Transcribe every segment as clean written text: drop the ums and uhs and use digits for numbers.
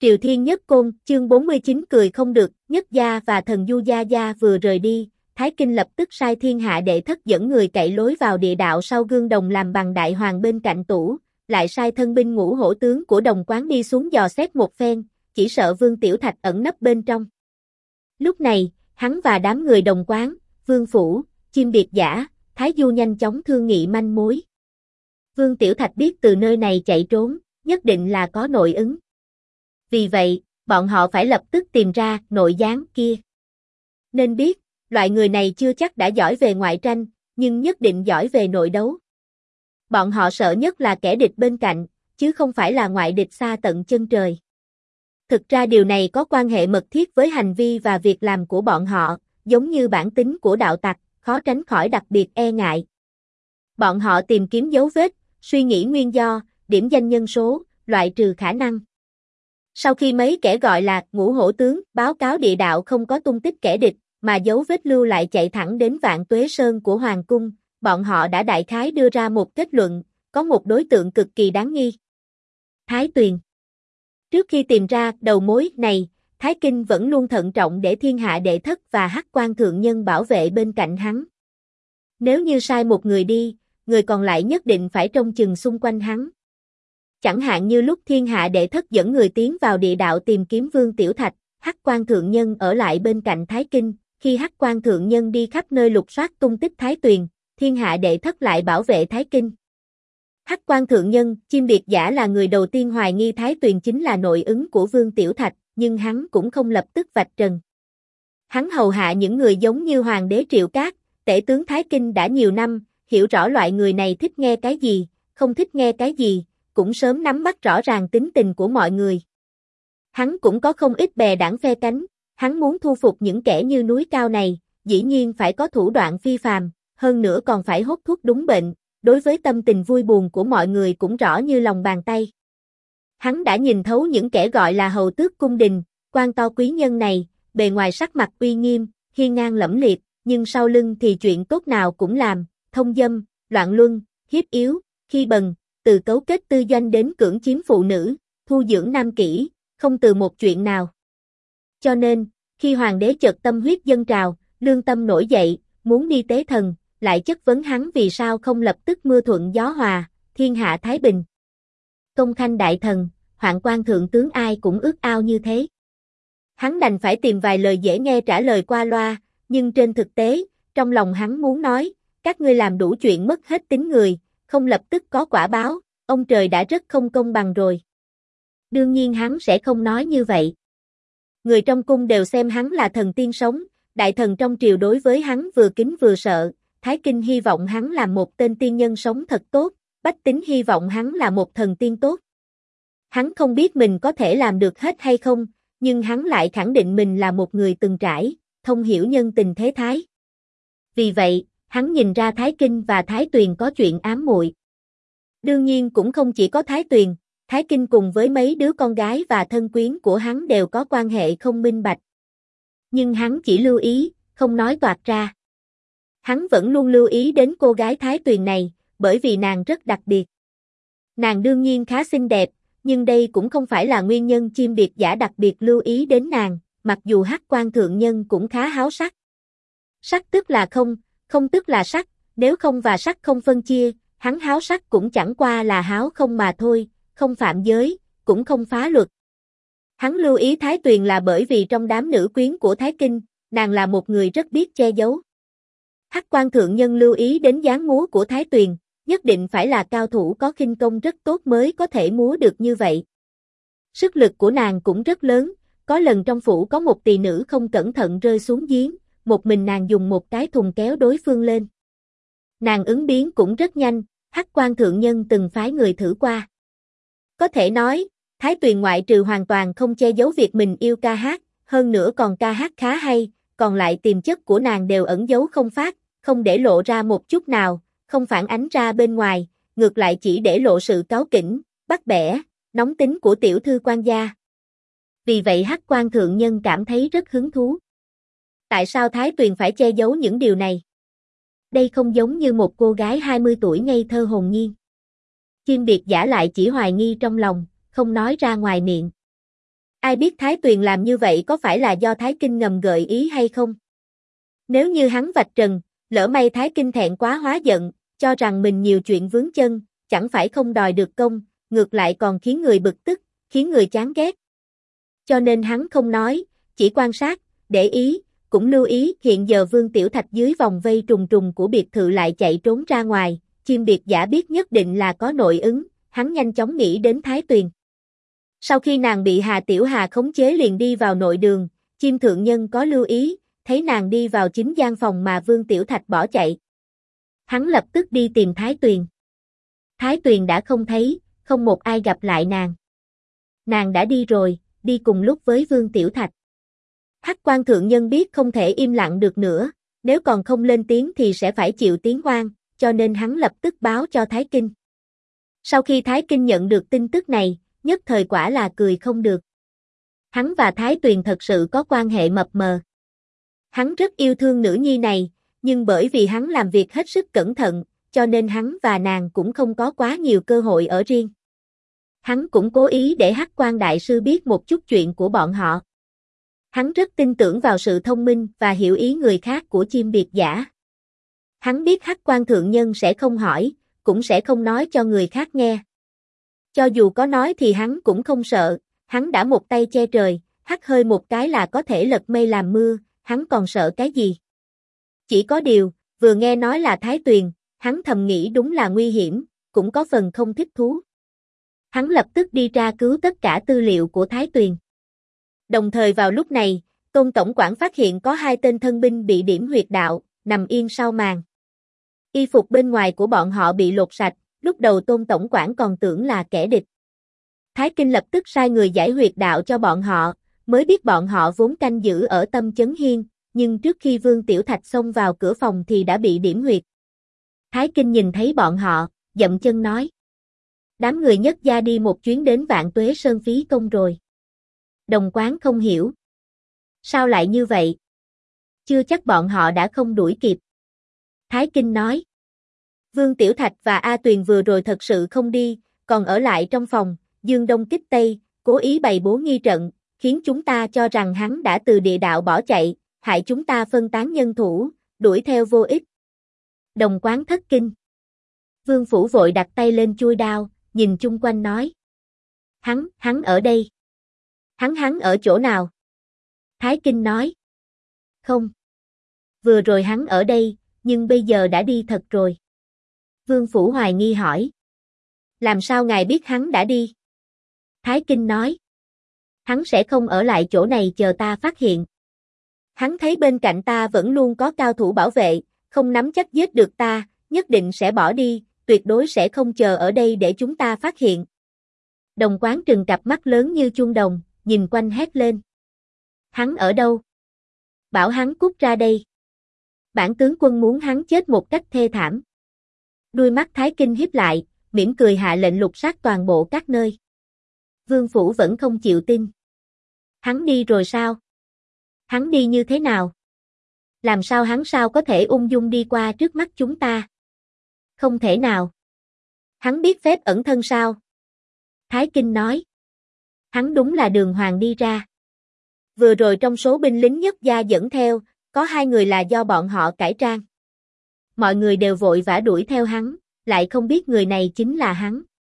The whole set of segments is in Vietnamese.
Triều Thiên Nhất Côn, chương 49 cười không được, Nhất Gia và thần Du Gia Gia vừa rời đi, Thái Kinh lập tức sai thiên hạ đệ thất dẫn người cậy lối vào địa đạo sau gương đồng làm bằng đại hoàng bên cạnh tủ, lại sai thân binh ngũ hổ tướng của Đồng Quán đi xuống dò xét một phen, chỉ sợ Vương Tiểu Thạch ẩn nấp bên trong. Lúc này, hắn và đám người Đồng Quán, Vương Phủ, Chim Biệt Giả, Thái Du nhanh chóng thương nghị manh mối. Vương Tiểu Thạch biết từ nơi này chạy trốn, nhất định là có nội ứng. Vì vậy, bọn họ phải lập tức tìm ra nội gián kia. Nên biết, loại người này chưa chắc đã giỏi về ngoại tranh, nhưng nhất định giỏi về nội đấu. Bọn họ sợ nhất là kẻ địch bên cạnh, chứ không phải là ngoại địch xa tận chân trời. Thực ra điều này có quan hệ mật thiết với hành vi và việc làm của bọn họ, giống như bản tính của đạo tặc, khó tránh khỏi đặc biệt e ngại. Bọn họ tìm kiếm dấu vết, suy nghĩ nguyên do, điểm danh nhân số, loại trừ khả năng. Sau khi mấy kẻ gọi là ngũ hổ tướng báo cáo địa đạo không có tung tích kẻ địch, mà dấu vết lưu lại chạy thẳng đến Vạn Tuế Sơn của Hoàng Cung, bọn họ đã đại khái đưa ra một kết luận, có một đối tượng cực kỳ đáng nghi. Thái Tuyền. Trước khi tìm ra đầu mối này, Thái Kinh vẫn luôn thận trọng để thiên hạ đệ thất và Hắc Quan thượng nhân bảo vệ bên cạnh hắn. Nếu như sai một người đi, người còn lại nhất định phải trông chừng xung quanh hắn. Chẳng hạn như lúc thiên hạ đệ thất dẫn người tiến vào địa đạo tìm kiếm Vương Tiểu Thạch, Hắc Quan thượng nhân ở lại bên cạnh Thái Kinh, khi Hắc Quan thượng nhân đi khắp nơi lục soát tung tích Thái Tuyền, thiên hạ đệ thất lại bảo vệ Thái Kinh. Hắc Quan thượng nhân, Chim Biệt Giả là người đầu tiên hoài nghi Thái Tuyền chính là nội ứng của Vương Tiểu Thạch, nhưng hắn cũng không lập tức vạch trần. Hắn hầu hạ những người giống như Hoàng đế Triệu Cát, tể tướng Thái Kinh đã nhiều năm, hiểu rõ loại người này thích nghe cái gì, không thích nghe cái gì, cũng sớm nắm bắt rõ ràng tính tình của mọi người. Hắn cũng có không ít bè đảng phe cánh, hắn muốn thu phục những kẻ như núi cao này, dĩ nhiên phải có thủ đoạn phi phàm, hơn nữa còn phải hốt thuốc đúng bệnh, đối với tâm tình vui buồn của mọi người cũng rõ như lòng bàn tay. Hắn đã nhìn thấu những kẻ gọi là hầu tước cung đình, quan to quý nhân này, bề ngoài sắc mặt uy nghiêm, hiên ngang lẫm liệt, nhưng sau lưng thì chuyện tốt nào cũng làm, thông dâm, loạn luân, hiếp yếu, khi bần, từ cấu kết tư doanh đến cưỡng chiếm phụ nữ, thu dưỡng nam kỹ, không từ một chuyện nào. Cho nên, khi hoàng đế chợt tâm huyết dâng trào, lương tâm nổi dậy, muốn đi tế thần, lại chất vấn hắn vì sao không lập tức mưa thuận gió hòa, thiên hạ thái bình. Công khanh đại thần, hoạn quan thượng tướng ai cũng ước ao như thế. Hắn đành phải tìm vài lời dễ nghe trả lời qua loa, nhưng trên thực tế, trong lòng hắn muốn nói, các ngươi làm đủ chuyện mất hết tính người, không lập tức có quả báo, ông trời đã rất không công bằng rồi. Đương nhiên hắn sẽ không nói như vậy. Người trong cung đều xem hắn là thần tiên sống, đại thần trong triều đối với hắn vừa kính vừa sợ, Thái Kinh hy vọng hắn là một tên tiên nhân sống thật tốt, bách tính hy vọng hắn là một thần tiên tốt. Hắn không biết mình có thể làm được hết hay không, nhưng hắn lại khẳng định mình là một người từng trải, thông hiểu nhân tình thế thái. Vì vậy, hắn nhìn ra Thái Kinh và Thái Tuyền có chuyện ám muội. Đương nhiên cũng không chỉ có Thái Tuyền, Thái Kinh cùng với mấy đứa con gái và thân quyến của hắn đều có quan hệ không minh bạch. Nhưng hắn chỉ lưu ý, không nói toạc ra. Hắn vẫn luôn lưu ý đến cô gái Thái Tuyền này, bởi vì nàng rất đặc biệt. Nàng đương nhiên khá xinh đẹp, nhưng đây cũng không phải là nguyên nhân Chim Biệt Giả đặc biệt lưu ý đến nàng, mặc dù Hắc Quan thượng nhân cũng khá háo sắc. Sắc tức là không, không tức là sắc, nếu không và sắc không phân chia, hắn háo sắc cũng chẳng qua là háo không mà thôi, không phạm giới, cũng không phá luật. Hắn lưu ý Thái Tuyền là bởi vì trong đám nữ quyến của Thái Kinh, nàng là một người rất biết che giấu. Hắc Quan thượng nhân lưu ý đến dáng múa của Thái Tuyền, nhất định phải là cao thủ có khinh công rất tốt mới có thể múa được như vậy. Sức lực của nàng cũng rất lớn, có lần trong phủ có một tỳ nữ không cẩn thận rơi xuống giếng, một mình nàng dùng một cái thùng kéo đối phương lên. Nàng ứng biến cũng rất nhanh, Hắc Quan thượng nhân từng phái người thử qua. Có thể nói, Thái Tuyền ngoại trừ hoàn toàn không che giấu việc mình yêu ca hát, hơn nữa còn ca hát khá hay, còn lại tiềm chất của nàng đều ẩn giấu không phát, không để lộ ra một chút nào, không phản ánh ra bên ngoài, ngược lại chỉ để lộ sự cáu kỉnh, bắt bẻ, nóng tính của tiểu thư quan gia. Vì vậy Hắc Quan thượng nhân cảm thấy rất hứng thú. Tại sao Thái Tuyền phải che giấu những điều này? Đây không giống như một cô gái 20 tuổi ngây thơ hồn nhiên. Chim Biệt Giả lại chỉ hoài nghi trong lòng, không nói ra ngoài miệng. Ai biết Thái Tuyền làm như vậy có phải là do Thái Kinh ngầm gợi ý hay không? Nếu như hắn vạch trần, lỡ may Thái Kinh thẹn quá hóa giận, cho rằng mình nhiều chuyện vướng chân, chẳng phải không đòi được công, ngược lại còn khiến người bực tức, khiến người chán ghét. Cho nên hắn không nói, chỉ quan sát, để ý, cũng lưu ý hiện giờ Vương Tiểu Thạch dưới vòng vây trùng trùng của biệt thự lại chạy trốn ra ngoài, chim biệt giả biết nhất định là có nội ứng, hắn nhanh chóng nghĩ đến Thái Tuyền. Sau khi nàng bị Hà Tiểu Hà khống chế liền đi vào nội đường, chim thượng nhân có lưu ý, thấy nàng đi vào chính gian phòng mà Vương Tiểu Thạch bỏ chạy. Hắn lập tức đi tìm Thái Tuyền. Thái Tuyền đã không thấy, không một ai gặp lại nàng. Nàng đã đi rồi, đi cùng lúc với Vương Tiểu Thạch. Hắc Quan thượng nhân biết không thể im lặng được nữa, nếu còn không lên tiếng thì sẽ phải chịu tiếng oan, cho nên hắn lập tức báo cho Thái Kinh. Sau khi Thái Kinh nhận được tin tức này, nhất thời quả là cười không được. Hắn và Thái Tuyền thật sự có quan hệ mập mờ. Hắn rất yêu thương nữ nhi này, nhưng bởi vì hắn làm việc hết sức cẩn thận, cho nên hắn và nàng cũng không có quá nhiều cơ hội ở riêng. Hắn cũng cố ý để Hắc Quan đại sư biết một chút chuyện của bọn họ. Hắn rất tin tưởng vào sự thông minh và hiểu ý người khác của chim biệt giả. Hắn biết Hắc Quan thượng nhân sẽ không hỏi, cũng sẽ không nói cho người khác nghe. Cho dù có nói thì hắn cũng không sợ, hắn đã một tay che trời, hắt hơi một cái là có thể lật mây làm mưa, hắn còn sợ cái gì? Chỉ có điều, vừa nghe nói là Thái Tuyền, hắn thầm nghĩ đúng là nguy hiểm, cũng có phần không thích thú. Hắn lập tức đi tra cứu tất cả tư liệu của Thái Tuyền. Đồng thời vào lúc này, Tôn Tổng quản phát hiện có 2 tên thân binh bị điểm huyệt đạo, nằm yên sau màn. Y phục bên ngoài của bọn họ bị lột sạch, lúc đầu Tôn Tổng quản còn tưởng là kẻ địch. Thái Kinh lập tức sai người giải huyệt đạo cho bọn họ, mới biết bọn họ vốn canh giữ ở Tâm Chấn Hiên, nhưng trước khi Vương Tiểu Thạch xông vào cửa phòng thì đã bị điểm huyệt. Thái Kinh nhìn thấy bọn họ, dậm chân nói. Đám người Nhất gia đi một chuyến đến Vạn Tuế Sơn phí công rồi. Đồng Quán không hiểu. Sao lại như vậy? Chưa chắc bọn họ đã không đuổi kịp. Thái Kinh nói. Vương Tiểu Thạch và A Tuyền vừa rồi thật sự không đi, còn ở lại trong phòng, dương đông kích tây, cố ý bày bố nghi trận, khiến chúng ta cho rằng hắn đã từ địa đạo bỏ chạy, hại chúng ta phân tán nhân thủ, đuổi theo vô ích. Đồng Quán thất kinh. Vương Phủ vội đặt tay lên chuôi đao, nhìn chung quanh nói. Hắn ở đây. Hắn ở chỗ nào? Thái Kinh nói. Không. Vừa rồi hắn ở đây, nhưng bây giờ đã đi thật rồi. Vương Phủ hoài nghi hỏi. Làm sao ngài biết hắn đã đi? Thái Kinh nói. Hắn sẽ không ở lại chỗ này chờ ta phát hiện. Hắn thấy bên cạnh ta vẫn luôn có cao thủ bảo vệ, không nắm chắc giết được ta, nhất định sẽ bỏ đi, tuyệt đối sẽ không chờ ở đây để chúng ta phát hiện. Đồng Quán trừng cặp mắt lớn như chuông đồng, nhìn quanh hét lên. Hắn ở đâu? Bảo hắn cút ra đây. Bản tướng quân muốn hắn chết một cách thê thảm. Đuôi mắt Thái Kinh híp lại, mỉm cười hạ lệnh lục soát toàn bộ các nơi. Vương Phủ vẫn không chịu tin. Hắn đi rồi sao? Hắn đi như thế nào? Làm sao hắn có thể ung dung đi qua trước mắt chúng ta? Không thể nào. Hắn biết phép ẩn thân sao? Thái Kinh nói. Hắn đúng là đường hoàng đi ra. Vừa rồi trong số binh lính Nhất gia dẫn theo, có 2 người là do bọn họ cải trang. Mọi người đều vội vã đuổi theo hắn, lại không biết người này chính là hắn.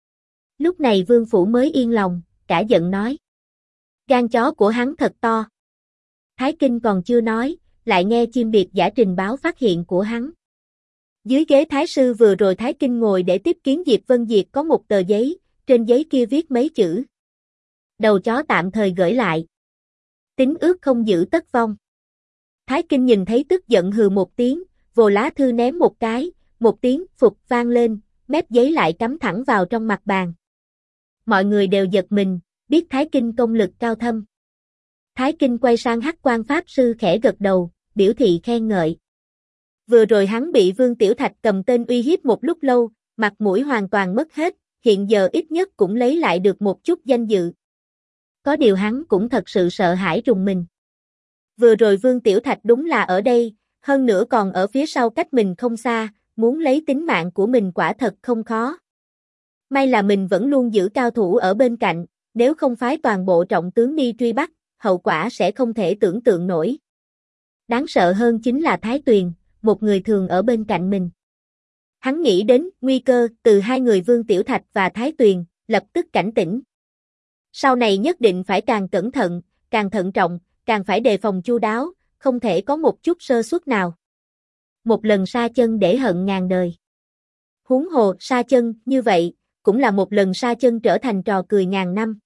Lúc này Vương Phủ mới yên lòng, cả giận nói. Gan chó của hắn thật to. Thái Kinh còn chưa nói, lại nghe chim biệt giả trình báo phát hiện của hắn. Dưới ghế Thái sư vừa rồi Thái Kinh ngồi để tiếp kiến Diệp Vân Diệt có một tờ giấy, trên giấy kia viết mấy chữ. Đầu chó tạm thời gửi lại. Tín ước không giữ tất vong. Thái Kinh nhìn thấy tức giận hừ một tiếng, vồ lá thư ném một cái, một tiếng phụt vang lên, mép giấy lại cắm thẳng vào trong mặt bàn. Mọi người đều giật mình, biết Thái Kinh công lực cao thâm. Thái Kinh quay sang Hắc Quan pháp sư khẽ gật đầu, biểu thị khen ngợi. Vừa rồi hắn bị Vương Tiểu Thạch cầm tên uy hiếp một lúc lâu, mặt mũi hoàn toàn mất hết, hiện giờ ít nhất cũng lấy lại được một chút danh dự. Có điều hắn cũng thật sự sợ hãi rùng mình. Vừa rồi Vương Tiểu Thạch đúng là ở đây, hơn nữa còn ở phía sau cách mình không xa, muốn lấy tính mạng của mình quả thật không khó. May là mình vẫn luôn giữ cao thủ ở bên cạnh, Nếu không phái toàn bộ trọng tướng đi truy bắt, hậu quả sẽ không thể tưởng tượng nổi. Đáng sợ hơn chính là Thái Tuyền, một người thường ở bên cạnh mình. Hắn nghĩ đến nguy cơ từ hai người Vương Tiểu Thạch và Thái Tuyền, lập tức cảnh tỉnh. Sau này nhất định phải càng cẩn thận, càng thận trọng, càng phải đề phòng chu đáo, không thể có một chút sơ suất nào. Một lần sa chân để hận ngàn đời. Huống hồ sa chân như vậy, cũng là một lần sa chân trở thành trò cười ngàn năm.